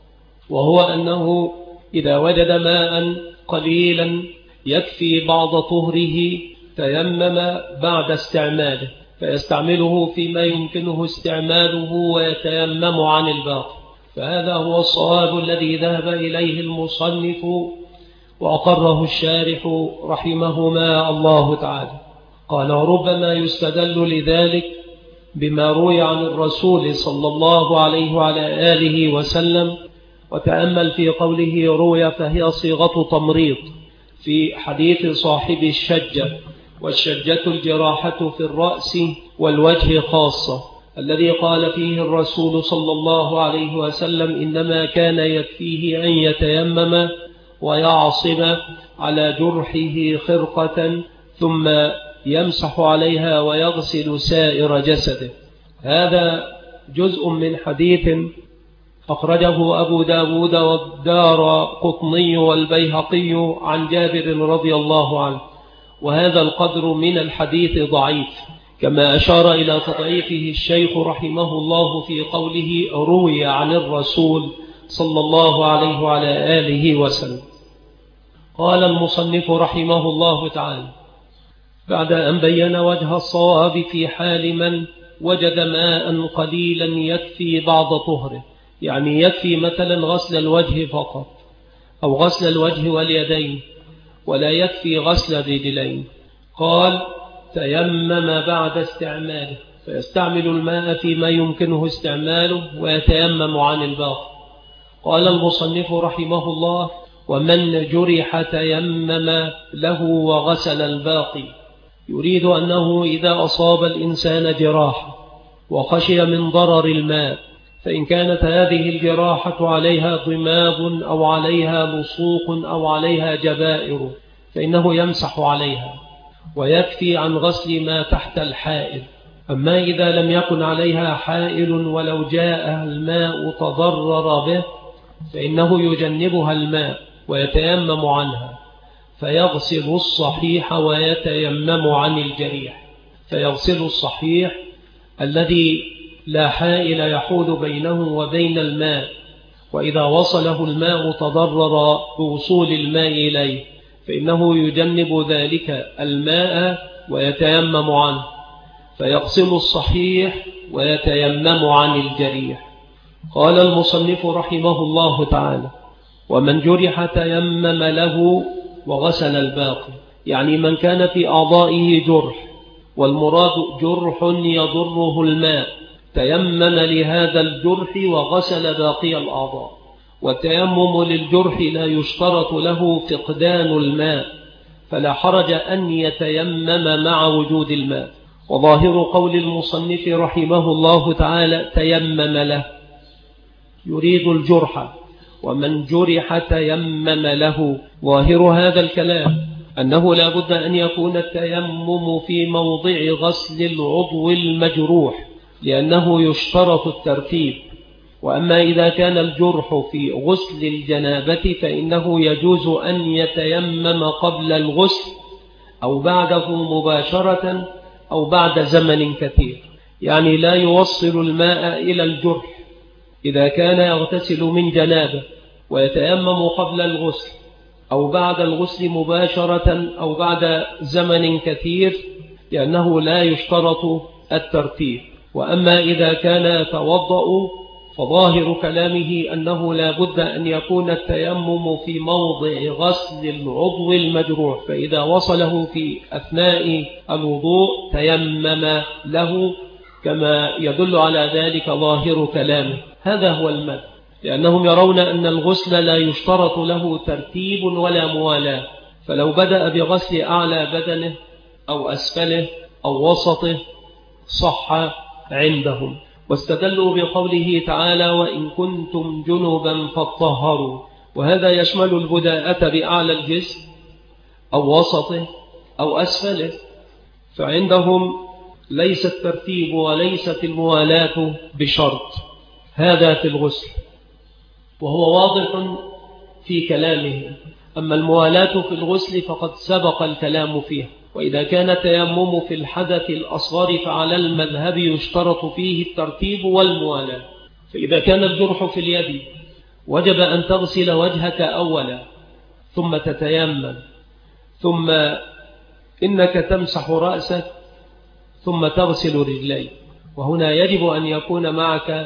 وهو أنه إذا وجد ماء قليلا يكفي بعض طهره تيمم بعد استعماله، فيستعمله فيما يمكنه استعماله ويتيمم عن الباقي، فهذا هو الصواب الذي ذهب إليه المصنف وأقره الشارح رحمهما الله تعالى. قال ربما يستدل لذلك بما روي عن الرسول صلى الله عليه وعلى آله وسلم، وتأمل في قوله روي فهي صيغة تمريض في حديث صاحب الشجة، والشجة الجراحة في الرأس والوجه خاصة، الذي قال فيه الرسول صلى الله عليه وسلم إنما كان يكفيه أن يتيمم ويعصب على جرحه خرقة ثم يمسح عليها ويغسل سائر جسده. هذا جزء من حديث أخرجه أبو داود والدار قطني والبيهقي عن جابر رضي الله عنه، وهذا القدر من الحديث ضعيف، كما أشار إلى تضعيفه الشيخ رحمه الله في قوله روي عن الرسول صلى الله عليه وعلى آله وسلم. قال المصنف رحمه الله تعالى بعد أن بين وجه الصواب في حال من وجد ماء قليلا يكفي بعض طهره، يعني يكفي مثلا غسل الوجه فقط أو غسل الوجه واليدين ولا يكفي غسل الرجلين، قال تيمم بعد استعماله، فيستعمل الماء فيما يمكنه استعماله ويتيمم عن الباقي. قال المصنف رحمه الله ومن جرح تيمم له وغسل الباقي، يريد أنه إذا أصاب الإنسان جراحة وخشي من ضرر الماء، فإن كانت هذه الجراحة عليها ضماد أو عليها لصوق أو عليها جبائر فإنه يمسح عليها ويكفي عن غسل ما تحت الحائل. أما إذا لم يكن عليها حائل ولو جاء الماء تضرر به فإنه يجنبها الماء ويتيمم عنها، فيغسل الصحيح ويتيمم عن الجريح. فيغسل الصحيح الذي لا حائل يحول بينه وبين الماء، وإذا وصله الماء تضرر بوصول الماء إليه فإنه يجنب ذلك الماء ويتيمم عنه، فيغسل الصحيح ويتيمم عن الجريح. قال المصنف رحمه الله تعالى ومن جرح تيمم له وغسل الباقي، يعني من كان في أعضائه جرح، والمراد جرح يضره الماء، تيمم لهذا الجرح وغسل باقي الأعضاء. والتيمم للجرح لا يشترط له فقدان الماء، فلا حرج أن يتيمم مع وجود الماء. وظاهر قول المصنف رحمه الله تعالى تيمم له يريد الجرح، ومن جرح تيمم له. ظاهر هذا الكلام أنه لا بد أن يكون التيمم في موضع غسل العضو المجروح، لأنه يشترط الترتيب، وأما إذا كان الجرح في غسل الجنابة فإنه يجوز أن يتيمم قبل الغسل أو بعده مباشرة أو بعد زمن كثير، يعني لا يوصل الماء إلى الجرح إذا كان يغتسل من جنابة ويتيمم قبل الغسل أو بعد الغسل مباشرة أو بعد زمن كثير، لأنه لا يشترط الترتيب. وأما إذا كان يتوضأ فظاهر كلامه أنه لا بد أن يكون التيمم في موضع غسل العضو المجروح، فإذا وصله في أثناء الوضوء تيمم له، كما يدل على ذلك ظاهر كلامه. هذا هو المذهب، لأنهم يرون أن الغسل لا يشترط له ترتيب ولا موالاة، فلو بدأ بغسل أعلى بدنه أو أسفله أو وسطه صح عندهم. واستدلوا بقوله تعالى: وإن كنتم جنبا فاطهروا، وهذا يشمل البداءة بأعلى الجسم أو وسطه أو أسفله، فعندهم ليس الترتيب وليست الموالاة بشرط. هذا في الغسل، وهو واضح في كلامه. أما الموالاة في الغسل فقد سبق الكلام فيها. وإذا كان التيمم في الحدث الأصغر فعلى المذهب يشترط فيه الترتيب والموالاة. فإذا كان الجرح في اليد وجب أن تغسل وجهك أولا ثم تتيمم، ثم إنك تمسح رأسك ثم تغسل رجليك. وهنا يجب أن يكون معك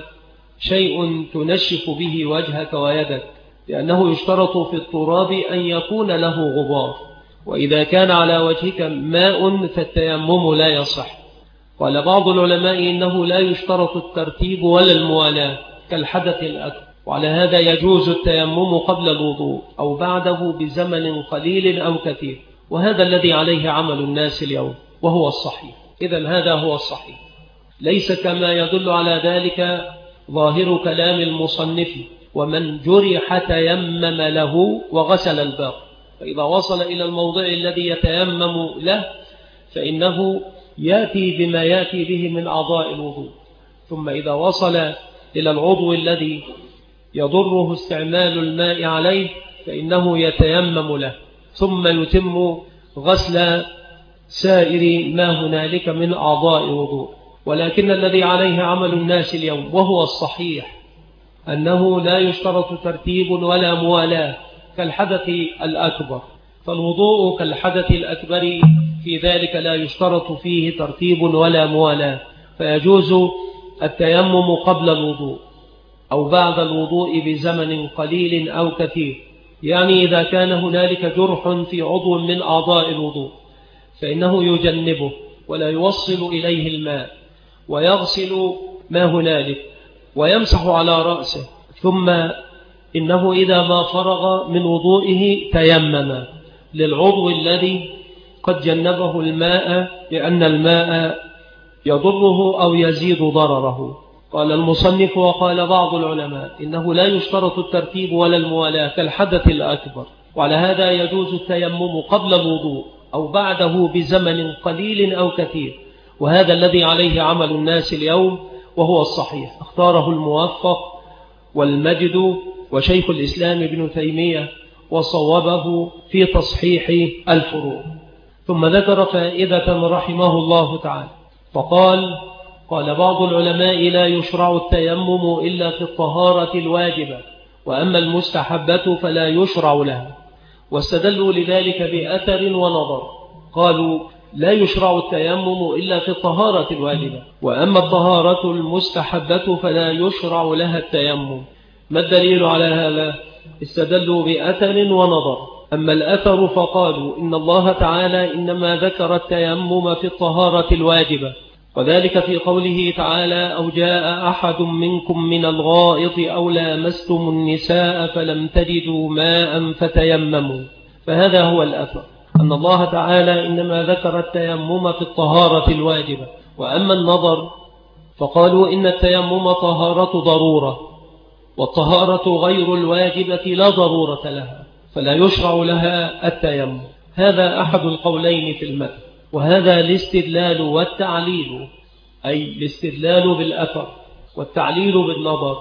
شيء تنشف به وجهك ويدك، لأنه يشترط في التراب أن يكون له غبار، وإذا كان على وجهك ماء فالتيمم لا يصح. قال بعض العلماء إنه لا يشترط الترتيب ولا الموالاة كالحدث الأكبر، وعلى هذا يجوز التيمم قبل الوضوء أو بعده بزمن قليل أو كثير، وهذا الذي عليه عمل الناس اليوم وهو الصحيح. إذن هذا هو الصحيح، ليس كما يدل على ذلك ظاهر كلام المصنف: ومن جرح تيمم له وغسل الباقي. فإذا وصل إلى الموضع الذي يتيمم له فإنه يأتي بما يأتي به من أعضاء الوضوء، ثم إذا وصل إلى العضو الذي يضره استعمال الماء عليه فإنه يتيمم له، ثم يتم غسل سائر ما هنالك من أعضاء الوضوء. ولكن الذي عليه عمل الناس اليوم وهو الصحيح أنه لا يشترط ترتيب ولا موالاة كالحدث الأكبر، فالوضوء كالحدث الأكبر في ذلك لا يشترط فيه ترتيب ولا موالاة، فيجوز التيمم قبل الوضوء أو بعد الوضوء بزمن قليل أو كثير. يعني إذا كان هنالك جرح في عضو من أعضاء الوضوء فإنه يجنبه ولا يوصل إليه الماء، ويغسل ما هنالك ويمسح على رأسه، ثم إنه إذا ما فرغ من وضوئه تيمم للعضو الذي قد جنبه الماء، لأن الماء يضره أو يزيد ضرره. قال المصنف: وقال بعض العلماء إنه لا يشترط الترتيب ولا الموالاة كالحدث الأكبر، وعلى هذا يجوز التيمم قبل الوضوء أو بعده بزمن قليل أو كثير، وهذا الذي عليه عمل الناس اليوم وهو الصحيح، اختاره الموفق والمجد وشيخ الإسلام ابن تيمية وصوبه في تصحيح الفروع. ثم ذكر فائدة رحمه الله تعالى فقال: قال بعض العلماء لا يشرع التيمم إلا في الطهارة الواجبة، وأما المستحبة فلا يشرع لها، واستدلوا لذلك بأثر ونظر. قالوا: لا يشرع التيمم إلا في الطهارة الواجبة، وأما الطهارة المستحبة فلا يشرع لها التيمم. ما الدليل على هذا؟ استدلوا بأثر ونظر. أما الأثر فقالوا إن الله تعالى إنما ذكر التيمم في الطهارة الواجبة، وذلك في قوله تعالى: أو جاء أحد منكم من الغائط أو لامستم النساء فلم تجدوا ماء فتيمموا. فهذا هو الأثر، أن الله تعالى إنما ذكر التيمم في الطهارة الواجبة. وأما النظر فقالوا إن التيمم طهارة ضرورة، والطهارة غير الواجبة لا ضرورة لها، فلا يشرع لها التيمم. هذا أحد القولين في المذهب، وهذا الاستدلال والتعليل، أي الاستدلال بالأثر والتعليل بالنظر،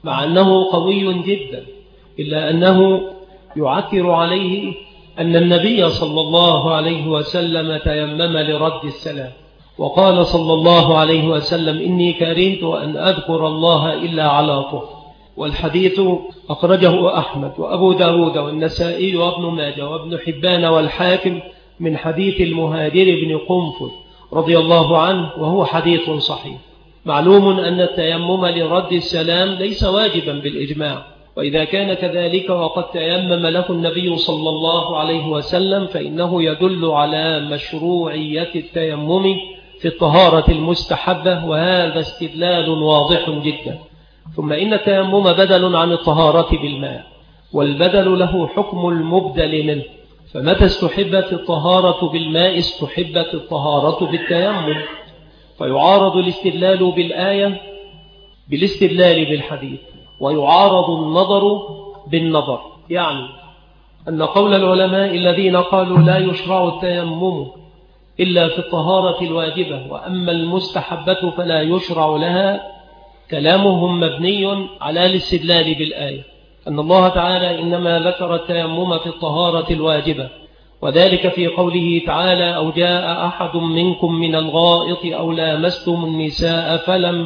مع أنه قوي جدا، إلا أنه يعكر عليه أن النبي صلى الله عليه وسلم تيمم لرد السلام، وقال صلى الله عليه وسلم: إني كرهت أن أذكر الله إلا على طهر. والحديث أخرجه أحمد وأبو داود والنسائي وابن ماجه وابن حبان والحاكم من حديث المهاجر بن قنفذ رضي الله عنه، وهو حديث صحيح. معلوم أن التيمم لرد السلام ليس واجبا بالإجماع، وإذا كان كذلك وقد تيمم له النبي صلى الله عليه وسلم فإنه يدل على مشروعية التيمم في الطهارة المستحبة، وهذا استدلال واضح جدا. ثم إن التيمم بدل عن الطهارة بالماء، والبدل له حكم المبدل منه، فمتى استحبت الطهارة بالماء استحبت الطهارة بالتيمم، فيعارض الاستدلال بالآية بالاستدلال بالحديث، ويعارض النظر بالنظر. يعني أن قول العلماء الذين قالوا لا يشرع التيمم إلا في الطهارة الواجبة، وأما المستحبة فلا يشرع لها، كلامهم مبني على الاستدلال بالآية، أن الله تعالى إنما ذكر التيمم في الطهارة الواجبة، وذلك في قوله تعالى: أو جاء أحد منكم من الغائط أو لامستم النساء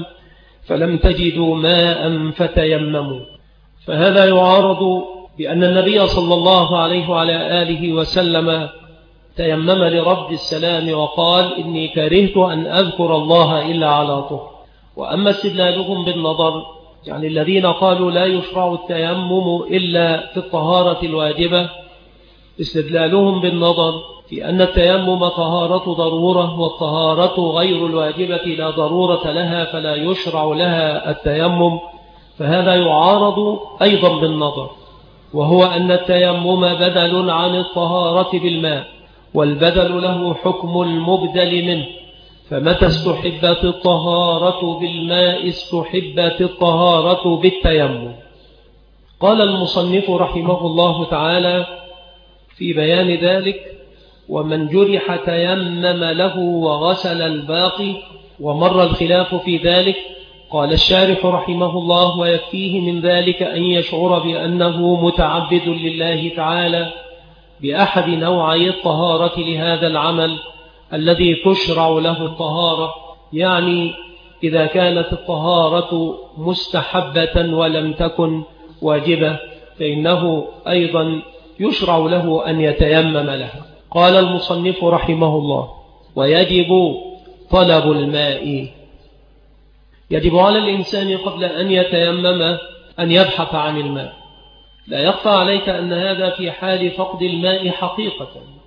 فلم تجدوا ماء فتيمموا. فهذا يعارض بأن النبي صلى الله عليه وعلى آله وسلم تيمم لرد السلام وقال: إني كرهت أن أذكر الله إلا على طهر. وأما استدلالهم بالنظر، يعني الذين قالوا لا يشرع التيمم إلا في الطهارة الواجبة، استدلالهم بالنظر في أن التيمم طهارة ضرورة، والطهارة غير الواجبة لا ضرورة لها فلا يشرع لها التيمم، فهذا يعارض أيضا بالنظر، وهو أن التيمم بدل عن الطهارة بالماء، والبدل له حكم المبدل منه، فمتى استحبت الطهارة بالماء استحبت الطهارة بالتيمم. قال المصنف رحمه الله تعالى في بيان ذلك: ومن جرح تيمم له وغسل الباقي، ومر الخلاف في ذلك. قال الشارح رحمه الله: ويكفيه من ذلك أن يشعر بأنه متعبد لله تعالى بأحد نوعي الطهارة لهذا العمل الذي تشرع له الطهارة، يعني إذا كانت الطهارة مستحبة ولم تكن واجبة فإنه أيضا يشرع له أن يتيمم لها. قال المصنف رحمه الله: ويجب طلب الماء. يجب على الإنسان قبل أن يتيمم أن يبحث عن الماء. لا يخفى عليك أن هذا في حال فقد الماء حقيقة،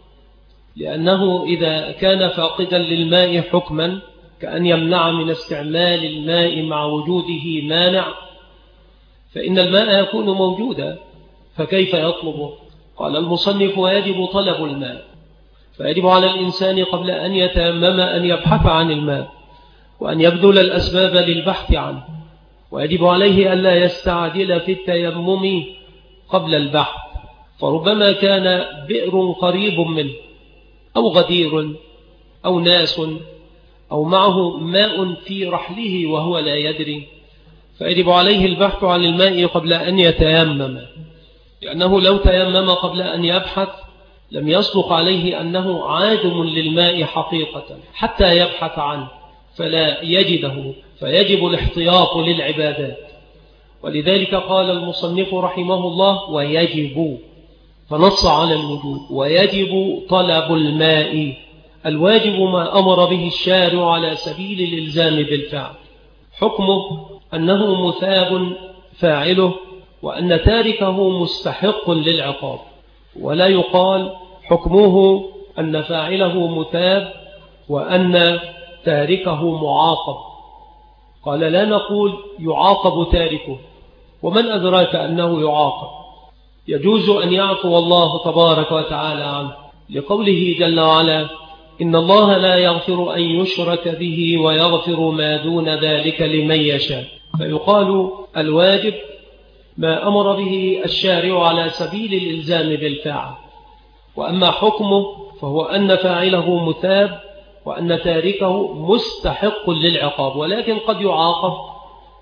لأنه إذا كان فاقدا للماء حكما كأن يمنع من استعمال الماء مع وجوده مانع، فإن الماء يكون موجودا، فكيف يطلبه؟ قال المصنف: ويجب طلب الماء. فيجب على الإنسان قبل أن يتيمم أن يبحث عن الماء، وأن يبذل الأسباب للبحث عنه، ويجب عليه ألا يستعجل في التيمم قبل البحث، فربما كان بئر قريب منه أو غدير أو ناس أو معه ماء في رحله وهو لا يدري، فيجب عليه البحث عن الماء قبل أن يتيمم، لأنه لو تيمم قبل أن يبحث لم يصدق عليه أنه عادم للماء حقيقة حتى يبحث عنه فلا يجده، فيجب الاحتياط للعبادات. ولذلك قال المصنف رحمه الله: ويجب، فنص على الوجوب. ويجب طلب الماء. الواجب ما أمر به الشارع على سبيل الإلزام بالفعل، حكمه أنه مثاب فاعله، وأن تاركه مستحق للعقاب، ولا يقال حكمه أن فاعله مثاب وأن تاركه معاقب. قال: لا نقول يعاقب تاركه، ومن أدراك أنه يعاقب؟ يجوز أن يعفو الله تبارك وتعالى عنه، لقوله جل وعلا: إن الله لا يغفر أن يشرك به ويغفر ما دون ذلك لمن يشاء. فيقال الواجب ما أمر به الشارع على سبيل الإلزام بالفعل، وأما حكمه فهو أن فاعله مثاب وأن تاركه مستحق للعقاب، ولكن قد يعاقب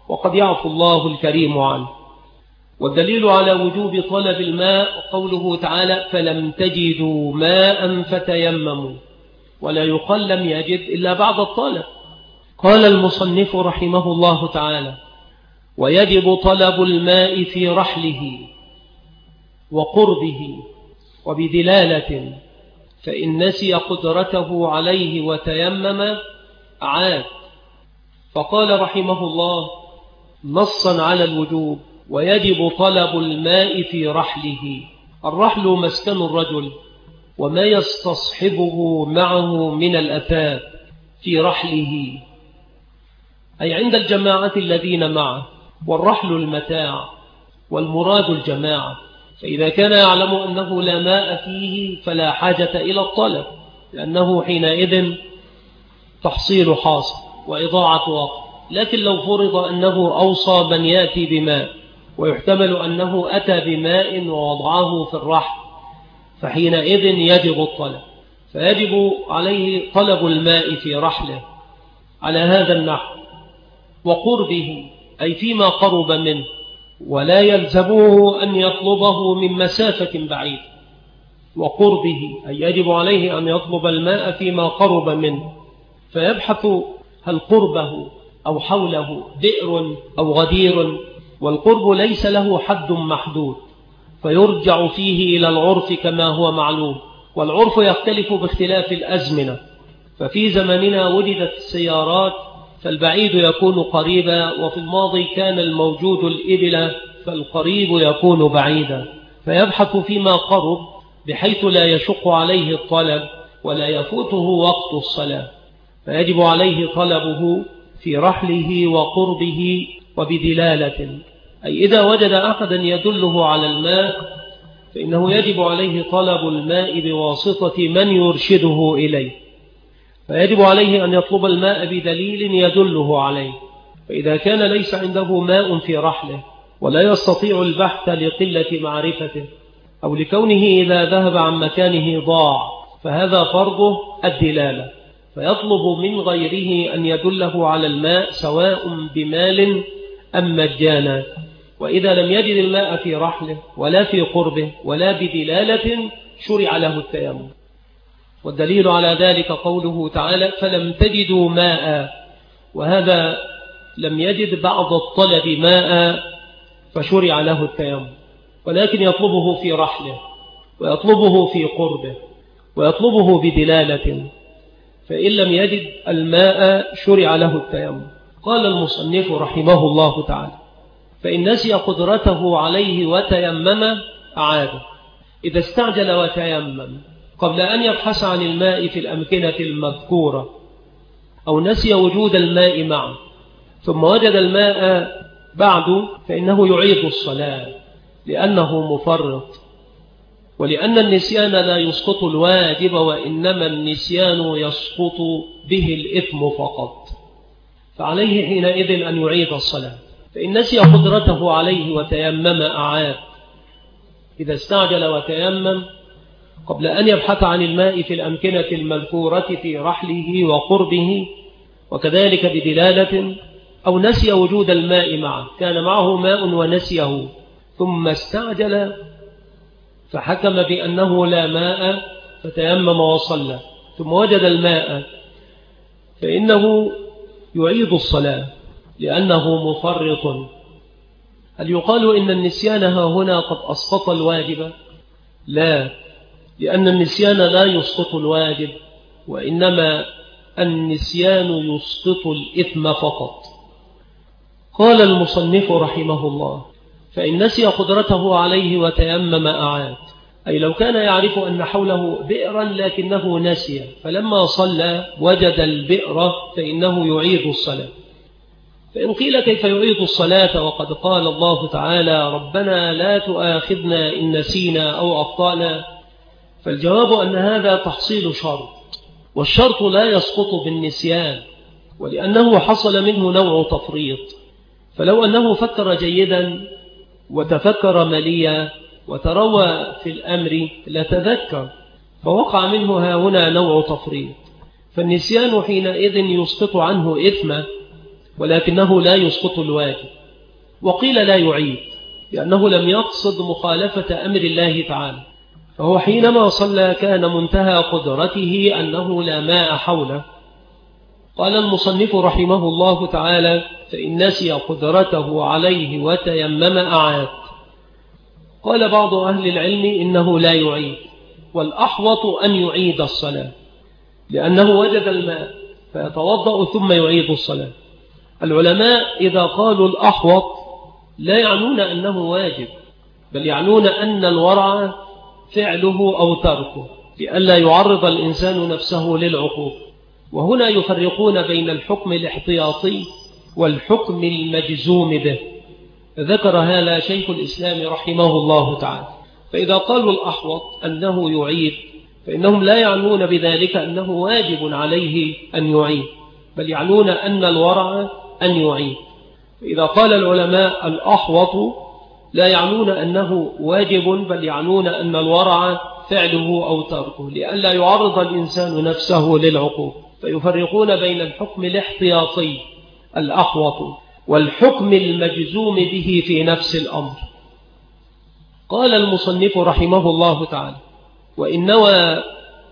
وقد يعفو الله الكريم عنه. والدليل على وجوب طلب الماء قوله تعالى فلم تجدوا ماء فتيمموا، ولا يقال لم يجد إلا بعد الطلب. قال المصنف رحمه الله تعالى ويجب طلب الماء في رحله وقربه وبدلالة، فإن نسي قدرته عليه وتيمم عاد. فقال رحمه الله نصا على الوجوب ويجب طلب الماء في رحله. الرحل مسكن الرجل وما يستصحبه معه من الأثاث في رحله، أي عند الجماعة الذين معه، والرحل المتاع والمراد الجماعة. فإذا كان يعلم أنه لا ماء فيه فلا حاجة إلى الطلب، لأنه حينئذ تحصيل حاصل وإضاعة وقت. لكن لو فرض أنه أوصى من يأتي بماء، ويحتمل أنه أتى بماء ووضعه في الرحل، فحينئذ يجب الطلب، فيجب عليه طلب الماء في رحله على هذا النحو. وقربه أي فيما قرب منه، ولا يلزمه أن يطلبه من مسافة بعيدة. وقربه أي يجب عليه أن يطلب الماء فيما قرب منه، فيبحث هل قربه أو حوله بئر أو غدير، والقرب ليس له حد محدود، فيرجع فيه إلى العرف كما هو معلوم. والعرف يختلف باختلاف الأزمنة، ففي زمننا وجدت السيارات فالبعيد يكون قريبا، وفي الماضي كان الموجود الإبل فالقريب يكون بعيدا. فيبحث فيما قرب بحيث لا يشق عليه الطلب ولا يفوته وقت الصلاة، فيجب عليه طلبه في رحله وقربه وبدلالة، أي إذا وجد أحدا يدله على الماء فإنه يجب عليه طلب الماء بواسطة من يرشده إليه، فيجب عليه أن يطلب الماء بدليل يدله عليه. فإذا كان ليس عنده ماء في رحله ولا يستطيع البحث لقلة معرفته أو لكونه إذا ذهب عن مكانه ضاع، فهذا فرضه الدلالة، فيطلب من غيره أن يدله على الماء سواء بمال أم مجانا. وإذا لم يجد الماء في رحله ولا في قربه ولا بدلالة شرع له التيمم. والدليل على ذلك قوله تعالى فلم تجدوا ماء، وهذا لم يجد بعد الطلب ماء فشرع له التيمم، ولكن يطلبه في رحله ويطلبه في قربه ويطلبه بدلالة، فإن لم يجد الماء شرع له التيمم. قال المصنف رحمه الله تعالى فإن نسي قدرته عليه وتيمم أعاده. إذا استعجل وتيمم قبل أن يبحث عن الماء في الأمكنة المذكورة، أو نسي وجود الماء معه ثم وجد الماء بعد، فإنه يعيد الصلاة لأنه مفرط، ولأن النسيان لا يسقط الواجب، وإنما النسيان يسقط به الإثم فقط، فعليه حينئذ أن يعيد الصلاة. فإن نسي قدرته عليه وتيمم أعاد. إذا استعجل وتيمم قبل أن يبحث عن الماء في الأمكنة المذكورة في رحله وقربه وكذلك بدلالة، أو نسي وجود الماء معه، كان معه ماء ونسيه ثم استعجل فحكم بأنه لا ماء فتيمم وصلى ثم وجد الماء، فإنه يعيد الصلاة لأنه مفرط. هل يقال إن النسيان هنا قد أسقط الواجب؟ لا، لأن النسيان لا يسقط الواجب، وإنما النسيان يسقط الإثم فقط. قال المصنف رحمه الله فإن نسي قدرته عليه وتيمم أعاد، أي لو كان يعرف أن حوله بئرا لكنه نسي، فلما صلى وجد البئر فإنه يعيد الصلاة. فإن قيل كيف يعيد الصلاة وقد قال الله تعالى ربنا لا تؤاخذنا إن نسينا أو أخطأنا، فالجواب أن هذا تحصيل شرط، والشرط لا يسقط بالنسيان، ولأنه حصل منه نوع تفريط. فلو أنه فكر جيدا وتفكر مليا وتروى في الأمر لتذكر، فوقع منه هنا نوع تفريط، فالنسيان حينئذ يسقط عنه إثما، ولكنه لا يسقط الواجب. وقيل لا يعيد لأنه لم يقصد مخالفة أمر الله تعالى، فهو حينما صلى كان منتهى قدرته أنه لا ماء حوله. قال المصنف رحمه الله تعالى: فإن نسي قدرته عليه وتيمم أعاد. قال بعض أهل العلم إنه لا يعيد، والأحوط أن يعيد الصلاة، لأنه وجد الماء فيتوضأ ثم يعيد الصلاة. العلماء إذا قالوا الأحوط لا يعنون أنه واجب، بل يعنون أن الورع فعله أو تركه، لئلا يعرض الإنسان نفسه للعقوبة. وهنا يفرقون بين الحكم الاحتياطي والحكم المجزوم به، ذكر هذا شيخ الإسلام رحمه الله تعالى. فإذا قالوا الأحوط أنه يعيد فإنهم لا يعنون بذلك أنه واجب عليه أن يعيد، بل يعنون أن الورع أن يعيد. فإذا قال العلماء الأحوط لا يعنون أنه واجب، بل يعنون أن الورع فعله أو تركه، لئلا يعرض الإنسان نفسه للعقوبة. فيفرقون بين الحكم الاحتياطي الأحوط والحكم المجزوم به في نفس الأمر. قال المصنف رحمه الله تعالى: وإن نوى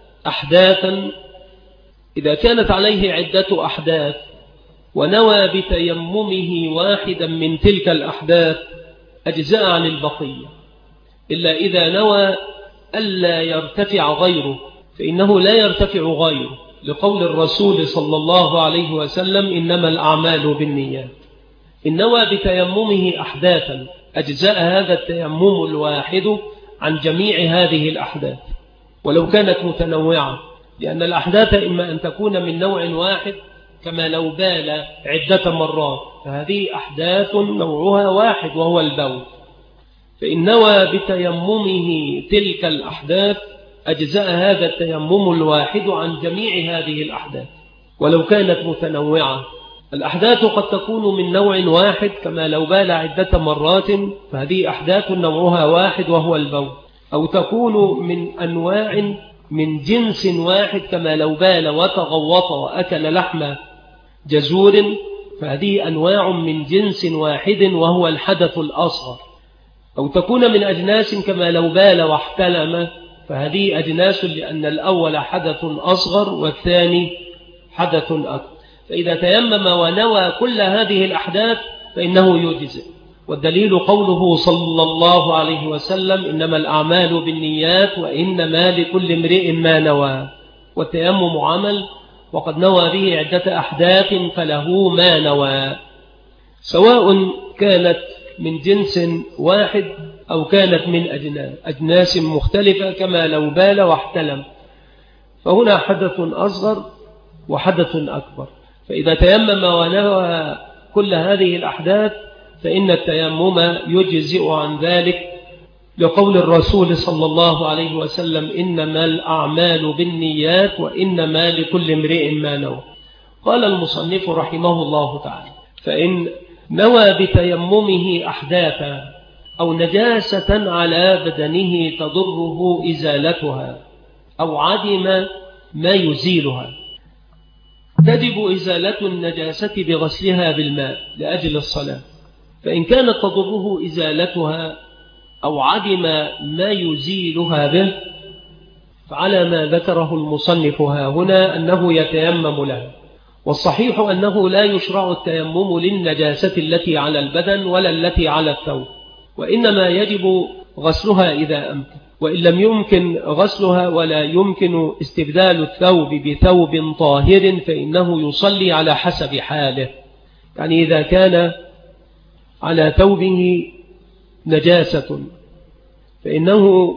أحداثا، إذا كانت عليه عدة أحداث ونوى بتيممه واحدا من تلك الأحداث أجزاء عن البقية، إلا إذا نوى ألا يرتفع غيره، فإنه لا يرتفع غيره، لقول الرسول صلى الله عليه وسلم: إنما الأعمال بالنيات. إن نوى بتيممه أحداثا أجزاء هذا التيمم الواحد عن جميع هذه الأحداث ولو كانت متنوعة، لأن الأحداث إما أن تكون من نوع واحد كما لو بال عدة مرات، فهذه أحداث نوعها واحد وهو البول. فإن نوى بتيممه تلك الأحداث أجزاء هذا التيمم الواحد عن جميع هذه الأحداث ولو كانت متنوعة. الأحداث قد تكون من نوع واحد كما لو بال عدة مرات، فهذه أحداث نوعها واحد وهو البول، أو تكون من أنواع من جنس واحد كما لو بال وتغوط وأكل لحم جزور، فهذه أنواع من جنس واحد وهو الحدث الأصغر. أو تكون من أجناس كما لو بال واحتلم، فهذه أجناس لأن الأول حدث أصغر والثاني حدث أكبر. فإذا تيمم ونوى كل هذه الأحداث فإنه يجزئ. والدليل قوله صلى الله عليه وسلم: إنما الأعمال بالنيات وإنما لكل امرئ ما نوى. والتيمم عمل، وقد نوى به عدة أحداث فله ما نوى، سواء كانت من جنس واحد أو كانت من أجناس مختلفة كما لو بال واحتلم، فهنا حدث أصغر وحدث أكبر. فإذا تيمم ونوى كل هذه الأحداث فإن التيمم يجزئ عن ذلك، لقول الرسول صلى الله عليه وسلم: إنما الأعمال بالنيات وإنما لكل امرئ ما نوى. قال المصنف رحمه الله تعالى: فإن نوى بتيممه أحداثا أو نجاسة على بدنه تضره إزالتها أو عدم ما يزيلها، تجب إزالة النجاسة بغسلها بالماء لأجل الصلاة. فإن كانت تضره إزالتها أو عدم ما يزيلها به، فعلى ما ذكره المصنف هنا أنه يتيمم لها. والصحيح أنه لا يشرع التيمم للنجاسة التي على البدن ولا التي على الثوب، وإنما يجب غسلها إذا أمكن، وإن لم يمكن غسلها ولا يمكن استبدال الثوب بثوب طاهر فإنه يصلي على حسب حاله. يعني إذا كان على ثوبه نجاسة فإنه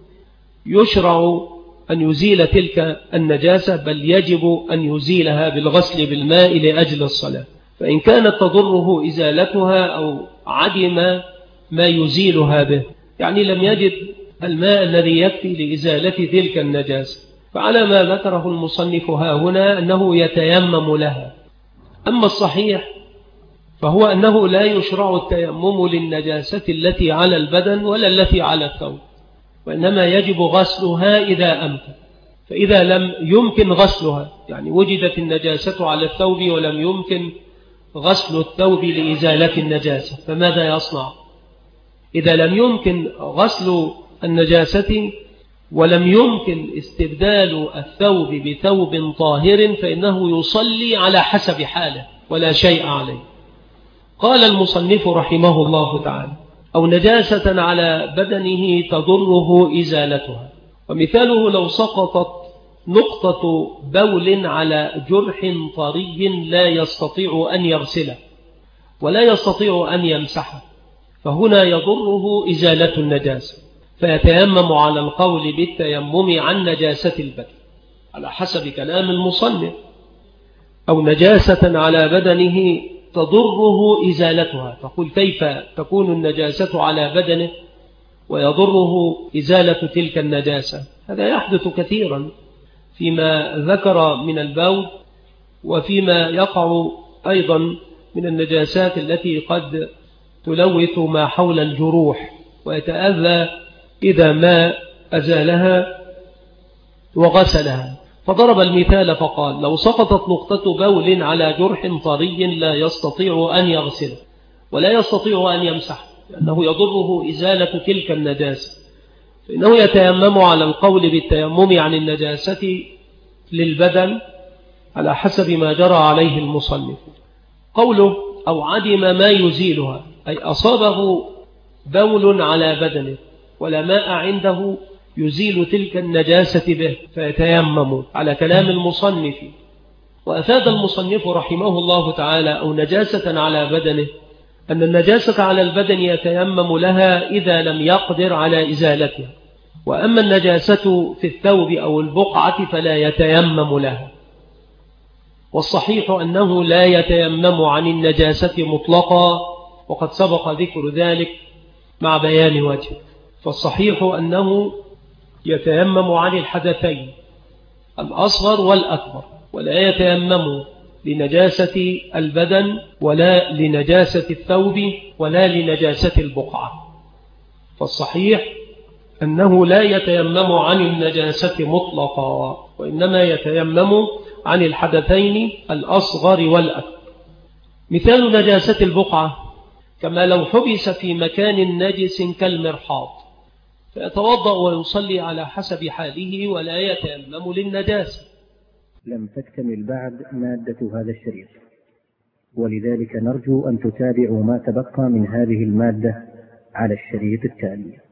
يشرع أن يزيل تلك النجاسة، بل يجب أن يزيلها بالغسل بالماء لأجل الصلاة. فإن كانت تضره إزالتها أو عدم ما يزيلها به، يعني لم يجد الماء الذي يكفي لإزالة تلك النجاسة، فعلى ما ذكره المصنف هنا أنه يتيمم لها. أما الصحيح فهو أنه لا يشرع التيمم للنجاسة التي على البدن ولا التي على الثوب، وإنما يجب غسلها إذا أمكن. فإذا لم يمكن غسلها، يعني وجدت النجاسة على الثوب ولم يمكن غسل الثوب لإزالة النجاسة، فماذا يصنع؟ إذا لم يمكن غسل النجاسة ولم يمكن استبدال الثوب بثوب طاهر فإنه يصلي على حسب حاله ولا شيء عليه. قال المصنف رحمه الله تعالى: أو نجاسة على بدنه تضره إزالتها. ومثاله لو سقطت نقطة بول على جرح طري لا يستطيع أن يغسله ولا يستطيع أن يمسحه، فهنا يضره إزالة النجاسة، فيتيمم على القول بالتيمم عن نجاسة البدن على حسب كلام المصنف. أو نجاسة على بدنه تضره إزالتها، تقول كيف تكون النجاسة على بدنه ويضره إزالة تلك النجاسة؟ هذا يحدث كثيرا فيما ذكر من البول، وفيما يقع أيضا من النجاسات التي قد تلوث ما حول الجروح ويتأذى إذا ما أزالها وغسلها. فضرب المثال فقال: لو سقطت نقطة بول على جرح طري لا يستطيع أن يغسله ولا يستطيع أن يمسح لأنه يضره إزالة تلك النجاسة، فإنه يتيمم على القول بالتيمم عن النجاسة للبدن على حسب ما جرى عليه المصنف. قوله: أو عدم ما يزيلها، أي أصابه بول على بدنه ولا ماء عنده يزيل تلك النجاسة به فيتيمم على كلام المصنف. وأفاد المصنف رحمه الله تعالى: أو نجاسة على بدنه، أن النجاسة على البدن يتيمم لها إذا لم يقدر على إزالتها، وأما النجاسة في الثوب أو البقعة فلا يتيمم لها. والصحيح أنه لا يتيمم عن النجاسة مطلقا، وقد سبق ذكر ذلك مع بيان وجه. فالصحيح أنه يتيمم عن الحدثين الأصغر والأكبر، ولا يتيمم لنجاسة البدن ولا لنجاسة الثوب ولا لنجاسة البقعة. فالصحيح أنه لا يتيمم عن النجاسة مطلقا، وإنما يتيمم عن الحدثين الأصغر والأكبر. مثال نجاسة البقعة: كما لو حبس في مكان نجس كالمرحاض، فيتوضأ ويصلي على حسب حاله ولا يتيمم للنجاسة. لم تكتمل بعد مادة هذا الشريط، ولذلك نرجو أن تتابعوا ما تبقى من هذه المادة على الشريط التالي.